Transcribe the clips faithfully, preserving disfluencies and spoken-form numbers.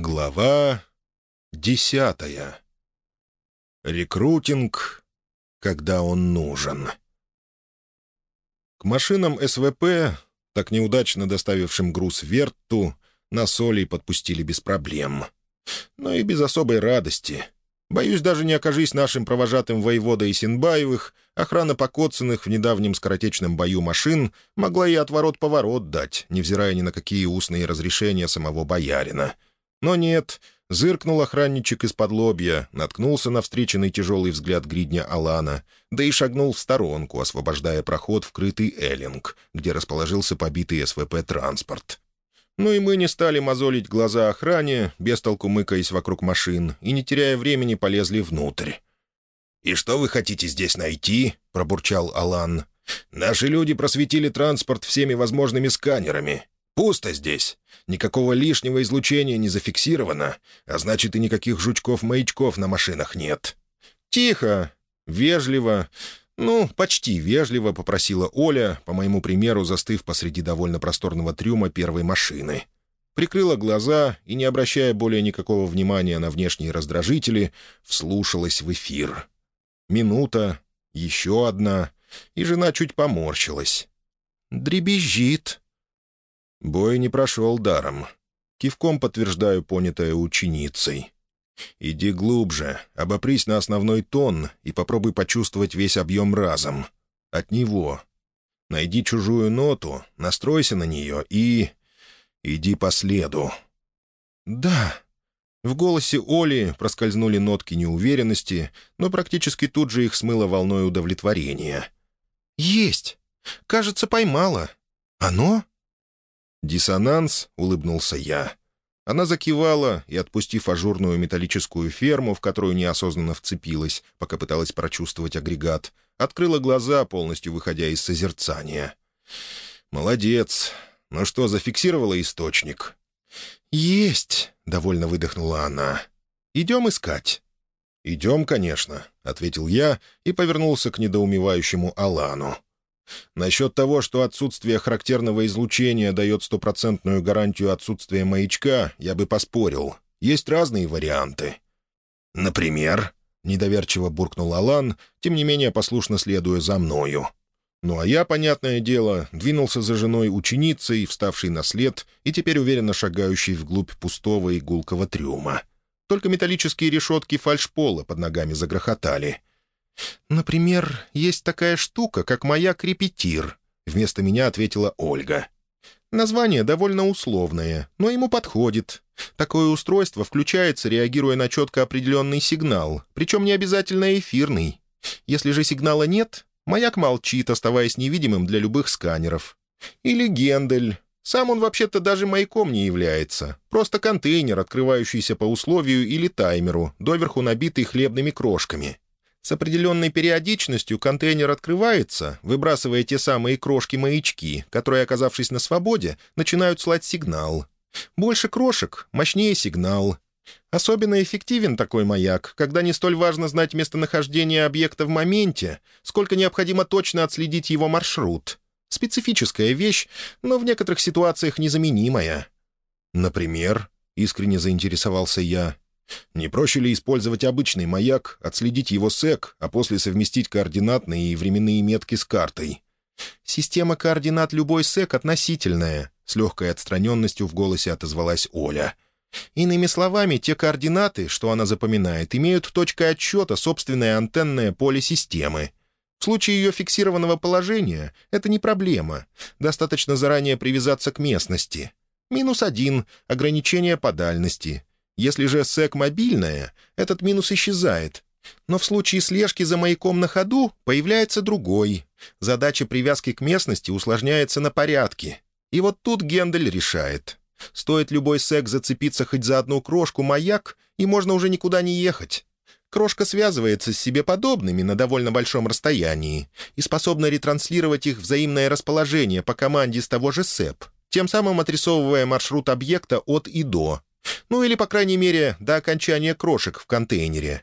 Глава десятая. Рекрутинг, когда он нужен. К машинам СВП, так неудачно доставившим груз Верту, нас Олей подпустили без проблем. Но и без особой радости. Боюсь, даже не окажись нашим провожатым воевода Исенбаевых, охрана покоцанных в недавнем скоротечном бою машин могла и отворот-поворот дать, невзирая ни на какие устные разрешения самого боярина. Но нет, зыркнул охранничек из-под лобья, наткнулся на встреченный тяжелый взгляд гридня Алана, да и шагнул в сторонку, освобождая проход в крытый эллинг, где расположился побитый СВП-транспорт. Ну и мы не стали мозолить глаза охране, бестолку мыкаясь вокруг машин, и, не теряя времени, полезли внутрь. «И что вы хотите здесь найти?» — пробурчал Алан. «Наши люди просветили транспорт всеми возможными сканерами. Пусто здесь. Никакого лишнего излучения не зафиксировано, а значит, и никаких жучков-маячков на машинах нет». «Тихо, вежливо, ну, почти вежливо», — попросила Оля, по моему примеру, застыв посреди довольно просторного трюма первой машины. Прикрыла глаза и, не обращая более никакого внимания на внешние раздражители, вслушалась в эфир. Минута, еще одна, и жена чуть поморщилась. «Дребезжит». Бой не прошел даром. Кивком подтверждаю понятое ученицей. «Иди глубже, обопрись на основной тон и попробуй почувствовать весь объем разом. От него. Найди чужую ноту, настройся на нее и... иди по следу». «Да». В голосе Оли проскользнули нотки неуверенности, но практически тут же их смыло волной удовлетворения. «Есть! Кажется, поймала. Оно?» «Диссонанс», — улыбнулся я. Она закивала и, отпустив ажурную металлическую ферму, в которую неосознанно вцепилась, пока пыталась прочувствовать агрегат, открыла глаза, полностью выходя из созерцания. «Молодец. Ну что, зафиксировала источник?» «Есть», — довольно выдохнула она. «Идем искать». «Идем, конечно», — ответил я и повернулся к недоумевающему Алану. «Насчет того, что отсутствие характерного излучения дает стопроцентную гарантию отсутствия маячка, я бы поспорил. Есть разные варианты». «Например?» — недоверчиво буркнул Алан, тем не менее послушно следуя за мною. Ну а я, понятное дело, двинулся за женой ученицей, вставшей на след и теперь уверенно шагающей вглубь пустого и гулкого трюма. Только металлические решетки фальшпола под ногами загрохотали. «Например, есть такая штука, как маяк-репетир», — вместо меня ответила Ольга. «Название довольно условное, но ему подходит. Такое устройство включается, реагируя на четко определенный сигнал, причем не обязательно эфирный. Если же сигнала нет, маяк молчит, оставаясь невидимым для любых сканеров. Или Гендель. Сам он вообще-то даже маяком не является. Просто контейнер, открывающийся по условию или таймеру, доверху набитый хлебными крошками. С определенной периодичностью контейнер открывается, выбрасывая те самые крошки-маячки, которые, оказавшись на свободе, начинают слать сигнал. Больше крошек — мощнее сигнал. Особенно эффективен такой маяк, когда не столь важно знать местонахождение объекта в моменте, сколько необходимо точно отследить его маршрут. Специфическая вещь, но в некоторых ситуациях незаменимая. «Например?» — искренне заинтересовался я. «Не проще ли использовать обычный маяк, отследить его сэк, а после совместить координатные и временные метки с картой?» «Система координат любой сэк относительная», — с легкой отстраненностью в голосе отозвалась Оля. «Иными словами, те координаты, что она запоминает, имеют точкой отсчета собственное антенное поле системы. В случае ее фиксированного положения это не проблема. Достаточно заранее привязаться к местности. Минус один — ограничение по дальности. Если же сэк мобильная, этот минус исчезает. Но в случае слежки за маяком на ходу появляется другой. Задача привязки к местности усложняется на порядке. И вот тут Гендель решает. Стоит любой сэк зацепиться хоть за одну крошку маяк, и можно уже никуда не ехать. Крошка связывается с себе подобными на довольно большом расстоянии и способна ретранслировать их взаимное расположение по команде с того же сэп, тем самым отрисовывая маршрут объекта от и до. Ну или, по крайней мере, до окончания крошек в контейнере».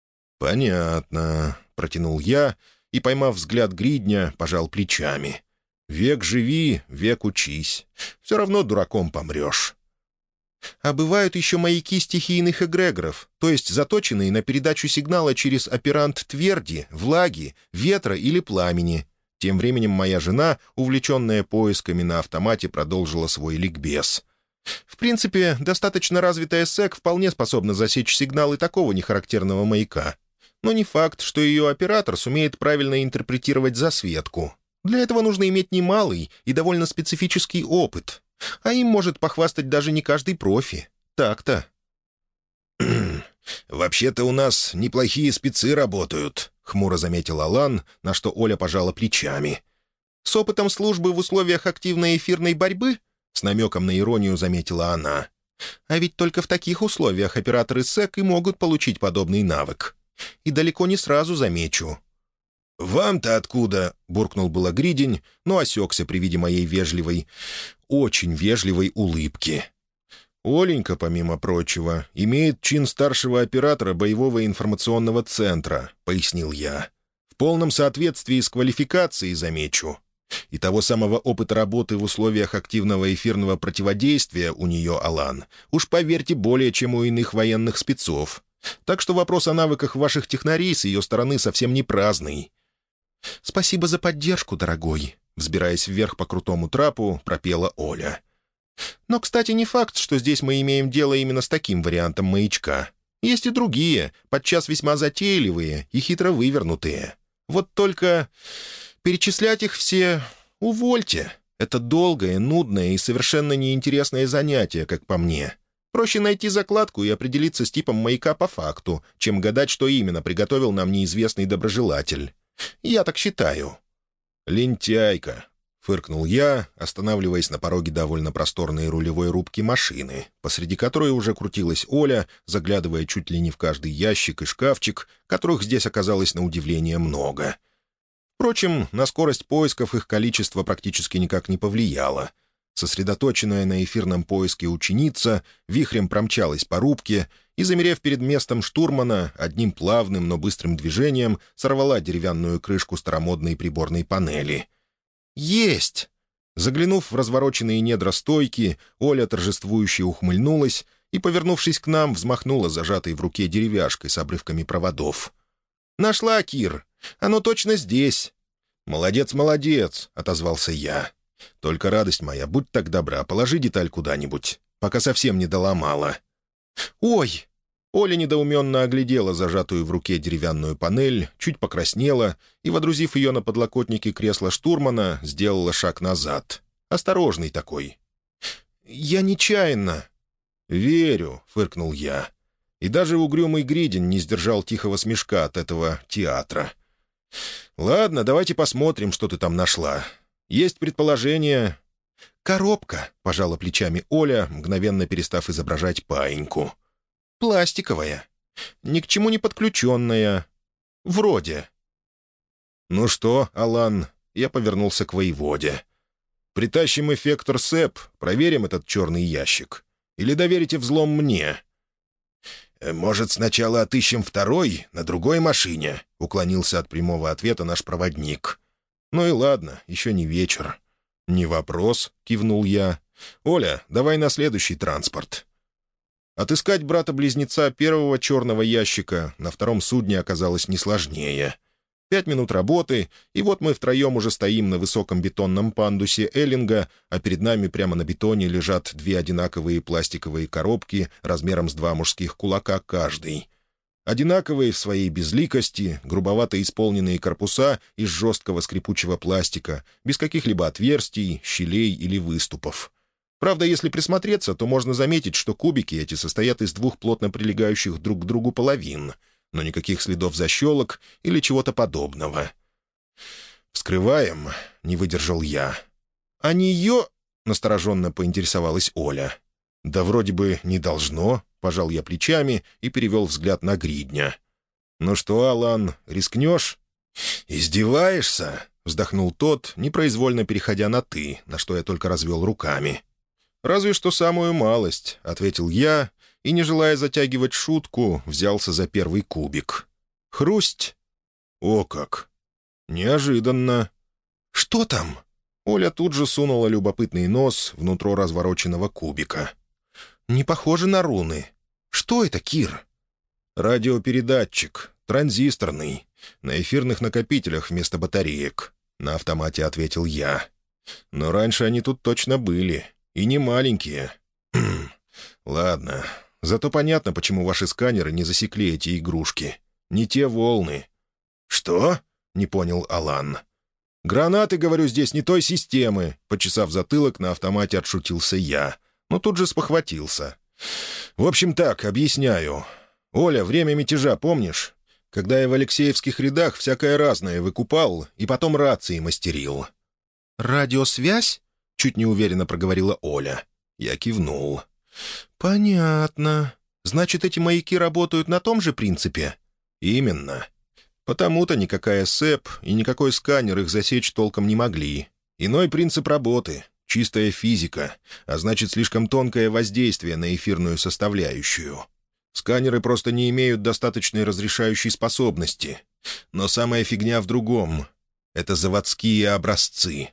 «Понятно», — протянул я и, поймав взгляд гридня, пожал плечами. «Век живи, век учись. Все равно дураком помрешь». А бывают еще маяки стихийных эгрегоров, то есть заточенные на передачу сигнала через оперант тверди, влаги, ветра или пламени. Тем временем моя жена, увлеченная поисками на автомате, продолжила свой ликбез. В принципе, достаточно развитая СЭК вполне способна засечь сигналы такого нехарактерного маяка. Но не факт, что ее оператор сумеет правильно интерпретировать засветку. Для этого нужно иметь немалый и довольно специфический опыт. А им может похвастать даже не каждый профи. Так-то. «Вообще-то у нас неплохие спецы работают», — хмуро заметил Алан, на что Оля пожала плечами. «С опытом службы в условиях активной эфирной борьбы?» — с намеком на иронию заметила она. «А ведь только в таких условиях операторы СЭК и могут получить подобный навык. И далеко не сразу, замечу». «Вам-то откуда?» — буркнул было Гридень, но осекся при виде моей вежливой, очень вежливой улыбки. «Оленька, помимо прочего, имеет чин старшего оператора боевого информационного центра», — пояснил я. «В полном соответствии с квалификацией, замечу. И того самого опыта работы в условиях активного эфирного противодействия у нее, Алан, уж поверьте, более чем у иных военных спецов. Так что вопрос о навыках ваших технарей с ее стороны совсем не праздный». «Спасибо за поддержку, дорогой», — взбираясь вверх по крутому трапу, пропела Оля. «Но, кстати, не факт, что здесь мы имеем дело именно с таким вариантом маячка. Есть и другие, подчас весьма затейливые и хитро вывернутые. Вот только перечислять их все увольте. Это долгое, нудное и совершенно неинтересное занятие, как по мне. Проще найти закладку и определиться с типом маяка по факту, чем гадать, что именно приготовил нам неизвестный доброжелатель. Я так считаю». «Лентяйка», — фыркнул я, останавливаясь на пороге довольно просторной рулевой рубки машины, посреди которой уже крутилась Оля, заглядывая чуть ли не в каждый ящик и шкафчик, которых здесь оказалось на удивление много. Впрочем, на скорость поисков их количество практически никак не повлияло. Сосредоточенная на эфирном поиске ученица вихрем промчалась по рубке и, замерев перед местом штурмана, одним плавным, но быстрым движением сорвала деревянную крышку старомодной приборной панели. «Есть!» Заглянув в развороченные недра стойки, Оля торжествующе ухмыльнулась и, повернувшись к нам, взмахнула зажатой в руке деревяшкой с обрывками проводов. «Нашла, Кир! Оно точно здесь!» «Молодец, молодец!» — отозвался я. «Только, радость моя, будь так добра, положи деталь куда-нибудь, пока совсем не доломала». «Ой!» Оля недоуменно оглядела зажатую в руке деревянную панель, чуть покраснела и, водрузив ее на подлокотники кресла штурмана, сделала шаг назад. Осторожный такой. «Я нечаянно». «Верю», — фыркнул я. И даже угрюмый Гридень не сдержал тихого смешка от этого театра. «Ладно, давайте посмотрим, что ты там нашла. Есть предположение...» «Коробка», — пожала плечами Оля, мгновенно перестав изображать паиньку. «Пластиковая. Ни к чему не подключенная. Вроде». «Ну что, Алан?» — я повернулся к воеводе. «Притащим эффектор СЭП, проверим этот черный ящик. Или доверите взлом мне?» «Может, сначала отыщем второй на другой машине?» — уклонился от прямого ответа наш проводник. «Ну и ладно, еще не вечер». «Не вопрос», — кивнул я. «Оля, давай на следующий транспорт». Отыскать брата-близнеца первого черного ящика на втором судне оказалось не сложнее. Пять минут работы, и вот мы втроем уже стоим на высоком бетонном пандусе Эллинга, а перед нами прямо на бетоне лежат две одинаковые пластиковые коробки размером с два мужских кулака каждый. Одинаковые в своей безликости, грубовато исполненные корпуса из жесткого скрипучего пластика, без каких-либо отверстий, щелей или выступов. Правда, если присмотреться, то можно заметить, что кубики эти состоят из двух плотно прилегающих друг к другу половин, но никаких следов защелок или чего-то подобного. «Вскрываем», — не выдержал я. «А нее...» — настороженно поинтересовалась Оля. «Да вроде бы не должно», — пожал я плечами и перевел взгляд на Гридня. «Ну что, Алан, рискнешь?» «Издеваешься?» — вздохнул тот, непроизвольно переходя на «ты», на что я только развел руками. «Разве что самую малость», — ответил я, и, не желая затягивать шутку, взялся за первый кубик. «Хрусть!» «О как! Неожиданно!» «Что там?» Оля тут же сунула любопытный нос внутрь развороченного кубика. Не похоже на руны. Что это, Кир?» «Радиопередатчик, транзисторный, на эфирных накопителях вместо батареек», — на автомате ответил я. «Но раньше они тут точно были, и не маленькие. Ладно, зато понятно, почему ваши сканеры не засекли эти игрушки. Не те волны». «Что?» — не понял Алан. «Гранаты, говорю, здесь не той системы», — почесав затылок, на автомате отшутился я, но тут же спохватился. «В общем так, объясняю. Оля, время мятежа помнишь? Когда я в Алексеевских рядах всякое разное выкупал и потом рации мастерил». «Радиосвязь?» — чуть неуверенно проговорила Оля. Я кивнул. «Понятно. Значит, эти маяки работают на том же принципе?» «Именно. Потому-то никакая СЭП и никакой сканер их засечь толком не могли. Иной принцип работы — чистая физика, а значит, слишком тонкое воздействие на эфирную составляющую. Сканеры просто не имеют достаточной разрешающей способности. Но самая фигня в другом — это заводские образцы».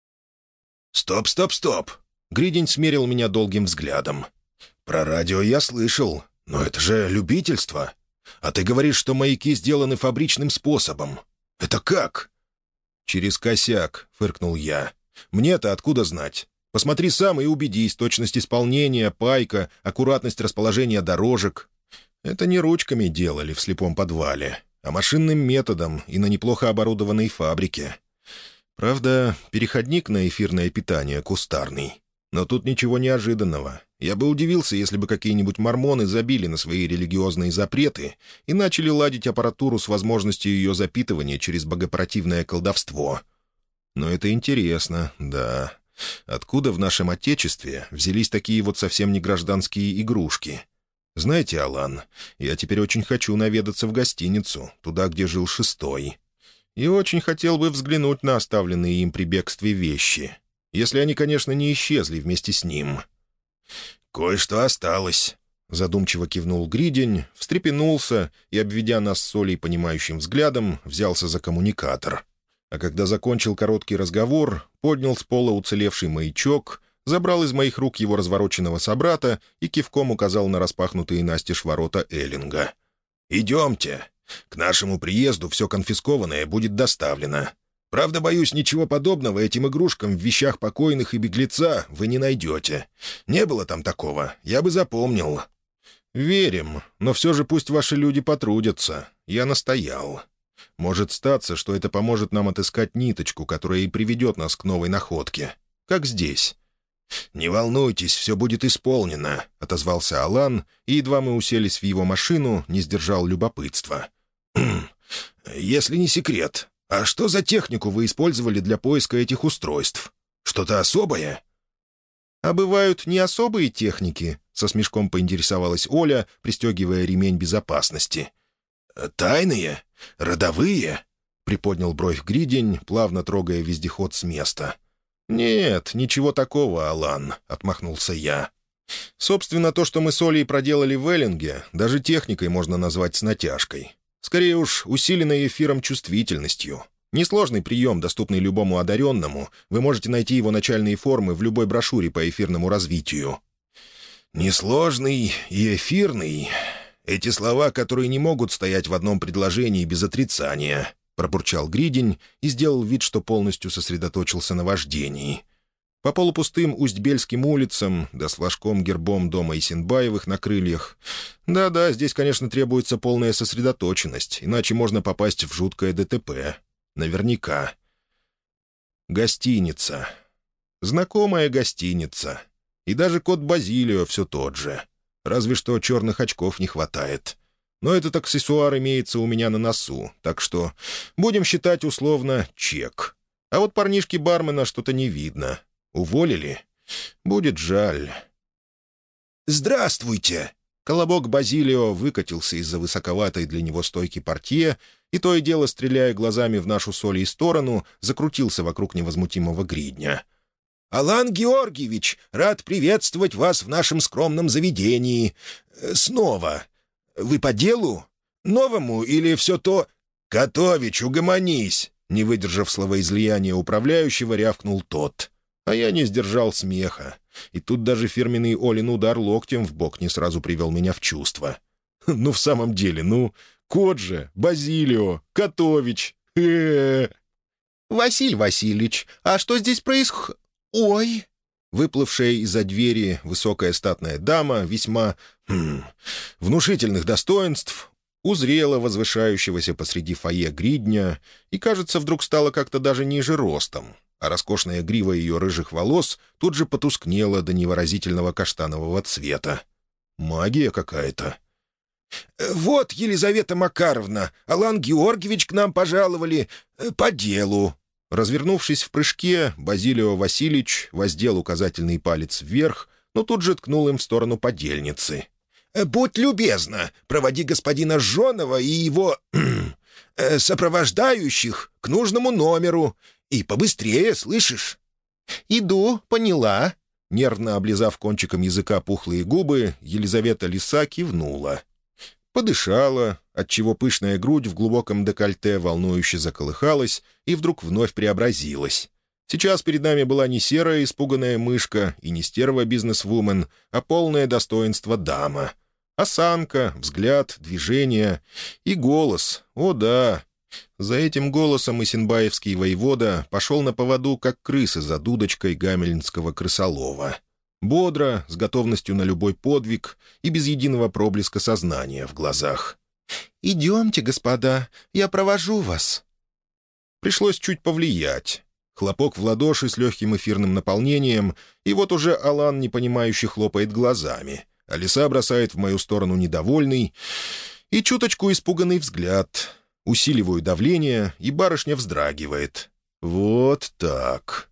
«Стоп, стоп, стоп!» — Гридень смерил меня долгим взглядом. «Про радио я слышал, но это же любительство. А ты говоришь, что маяки сделаны фабричным способом. Это как?» «Через косяк», — фыркнул я. «Мне-то откуда знать? Посмотри сам и убедись, точность исполнения, пайка, аккуратность расположения дорожек. Это не ручками делали в слепом подвале, а машинным методом и на неплохо оборудованной фабрике. Правда, переходник на эфирное питание кустарный. Но тут ничего неожиданного. Я бы удивился, если бы какие-нибудь мормоны забили на свои религиозные запреты и начали ладить аппаратуру с возможностью ее запитывания через богопротивное колдовство. Но это интересно, да. Откуда в нашем Отечестве взялись такие вот совсем не гражданские игрушки? Знаете, Алан, я теперь очень хочу наведаться в гостиницу, туда, где жил Шестой. И очень хотел бы взглянуть на оставленные им при бегстве вещи. Если они, конечно, не исчезли вместе с ним. «Кое-что осталось», — задумчиво кивнул Гридень, встрепенулся и, обведя нас с Олей понимающим взглядом, взялся за коммуникатор. А когда закончил короткий разговор, поднял с пола уцелевший маячок, забрал из моих рук его развороченного собрата и кивком указал на распахнутые настежь ворота Эллинга. «Идемте. К нашему приезду все конфискованное будет доставлено. Правда, боюсь, ничего подобного этим игрушкам в вещах покойных и беглеца вы не найдете. Не было там такого, я бы запомнил». «Верим, но все же пусть ваши люди потрудятся. Я настоял. Может статься, что это поможет нам отыскать ниточку, которая и приведет нас к новой находке. Как здесь». «Не волнуйтесь, все будет исполнено», — отозвался Алан, и едва мы уселись в его машину, не сдержал любопытства. «Если не секрет, а что за технику вы использовали для поиска этих устройств? Что-то особое?» «А бывают не особые техники?» — со смешком поинтересовалась Оля, пристегивая ремень безопасности. «Тайные? Родовые?» — приподнял бровь Гридень, плавно трогая вездеход с места. «Нет, ничего такого, Алан», — отмахнулся я. «Собственно, то, что мы с Олей проделали в Эллинге, даже техникой можно назвать с натяжкой. Скорее уж, усиленной эфиром чувствительностью. Несложный прием, доступный любому одаренному. Вы можете найти его начальные формы в любой брошюре по эфирному развитию». «Несложный и эфирный — эти слова, которые не могут стоять в одном предложении без отрицания», — пробурчал Гридень и сделал вид, что полностью сосредоточился на вождении. По полупустым Усть-Бельским улицам, да с флажком-гербом дома Исенбаевых на крыльях. Да-да, здесь, конечно, требуется полная сосредоточенность, иначе можно попасть в жуткое ДТП. Наверняка. Гостиница. Знакомая гостиница. И даже кот Базилио все тот же. Разве что черных очков не хватает. Но этот аксессуар имеется у меня на носу, так что будем считать условно чек. А вот парнишки-бармена что-то не видно. Уволили? Будет жаль. «Здравствуйте!» Колобок Базилио выкатился из-за высоковатой для него стойки портье и, то и дело стреляя глазами в нашу Солей сторону, закрутился вокруг невозмутимого Гридня. «Алан Георгиевич, рад приветствовать вас в нашем скромном заведении. Снова. Вы по делу? Новому или все то...» «Котович, угомонись!» Не выдержав словоизлияния управляющего, рявкнул тот. А я не сдержал смеха. И тут даже фирменный Олин удар локтем в бок не сразу привел меня в чувство. Ну, в самом деле, ну, кот же, Базилио, Котович. Э-э-э. «Василь Васильевич, а что здесь происх... Ой!» Выплывшая из-за двери высокая статная дама весьма хм, внушительных достоинств узрела возвышающегося посреди фойе гридня и, кажется, вдруг стала как-то даже ниже ростом, а роскошная грива ее рыжих волос тут же потускнела до невыразительного каштанового цвета. Магия какая-то. «Вот, Елизавета Макаровна, Алан Георгиевич к нам пожаловали э, по делу». Развернувшись в прыжке, Базилио Васильевич воздел указательный палец вверх, но тут же ткнул им в сторону подельницы. «Будь любезна, проводи господина Жонова и его э, сопровождающих к нужному номеру. И побыстрее, слышишь?» «Иду, поняла». Нервно облизав кончиком языка пухлые губы, Елизавета Лиса кивнула. Подышала, отчего пышная грудь в глубоком декольте волнующе заколыхалась и вдруг вновь преобразилась. Сейчас перед нами была не серая испуганная мышка и не стерва бизнес-вумен, а полное достоинство дама. Осанка, взгляд, движение и голос. О да! За этим голосом исенбаевский воевода пошел на поводу, как крысы за дудочкой гамельнского крысолова. Бодро, с готовностью на любой подвиг и без единого проблеска сознания в глазах. «Идемте, господа, я провожу вас». Пришлось чуть повлиять. Хлопок в ладоши с легким эфирным наполнением, и вот уже Алан непонимающе хлопает глазами, а Лиса бросает в мою сторону недовольный и чуточку испуганный взгляд. Усиливаю давление, и барышня вздрагивает. «Вот так».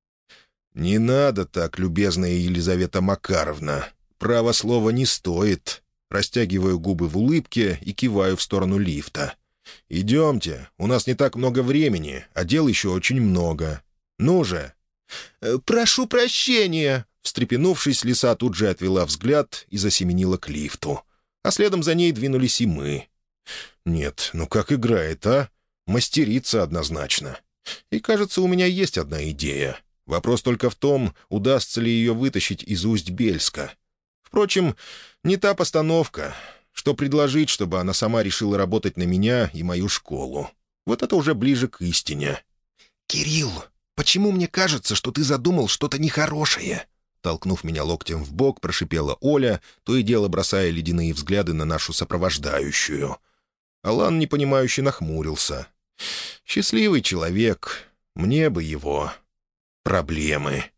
«Не надо так, любезная Елизавета Макаровна. Право слова не стоит». Растягиваю губы в улыбке и киваю в сторону лифта. «Идемте, у нас не так много времени, а дел еще очень много. Ну же!» «Прошу прощения!» Встрепенувшись, Лиса тут же отвела взгляд и засеменила к лифту. А следом за ней двинулись и мы. «Нет, ну как играет, а? Мастерица однозначно. И, кажется, у меня есть одна идея. Вопрос только в том, удастся ли ее вытащить из Усть-Бельска. Впрочем, не та постановка. Что предложить, чтобы она сама решила работать на меня и мою школу? Вот это уже ближе к истине». «Кирилл, почему мне кажется, что ты задумал что-то нехорошее?» Толкнув меня локтем в бок, прошипела Оля, то и дело бросая ледяные взгляды на нашу сопровождающую. Алан непонимающе нахмурился. «Счастливый человек. Мне бы его. Проблемы».